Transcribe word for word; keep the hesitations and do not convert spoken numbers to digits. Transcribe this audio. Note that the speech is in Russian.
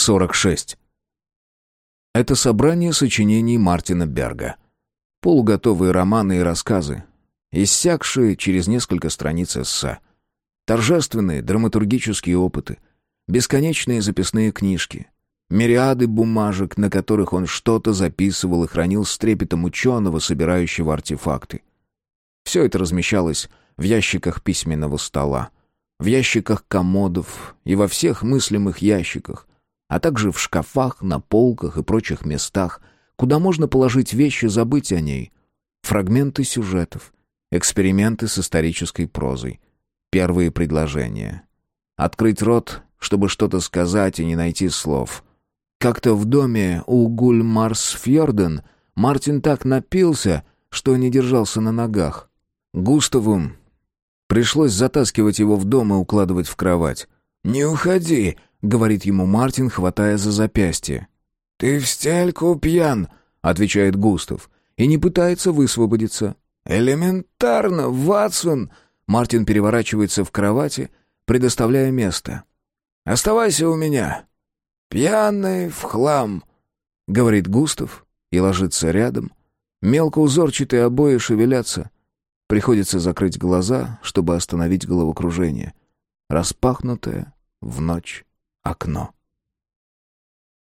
сорок шесть. Это собрание сочинений Мартина Берга. Полуготовые романы и рассказы, иссякшие через несколько страниц эссе. Торжественные драматургические опыты, бесконечные записные книжки, мириады бумажек, на которых он что-то записывал и хранил с трепетом ученого, собирающего артефакты. Все это размещалось в ящиках письменного стола, в ящиках комодов и во всех мыслимых ящиках, а также в шкафах, на полках и прочих местах, куда можно положить вещи, забыть о ней. Фрагменты сюжетов, эксперименты с исторической прозой, первые предложения. Открыть рот, чтобы что-то сказать и не найти слов. Как-то в доме у Гульмарсфьорден Мартин так напился, что не держался на ногах. Густаву пришлось затаскивать его в дом и укладывать в кровать. «Не уходи», — говорит ему Мартин, хватая за запястье. «Ты в стельку пьян», — отвечает Густав, и не пытается высвободиться. «Элементарно, Ватсон!» Мартин переворачивается в кровати, предоставляя место. «Оставайся у меня. Пьяный в хлам», — говорит Густав и ложится рядом. Мелкоузорчатые обои шевелятся. Приходится закрыть глаза, чтобы остановить головокружение. Распахнутое в ночь окно.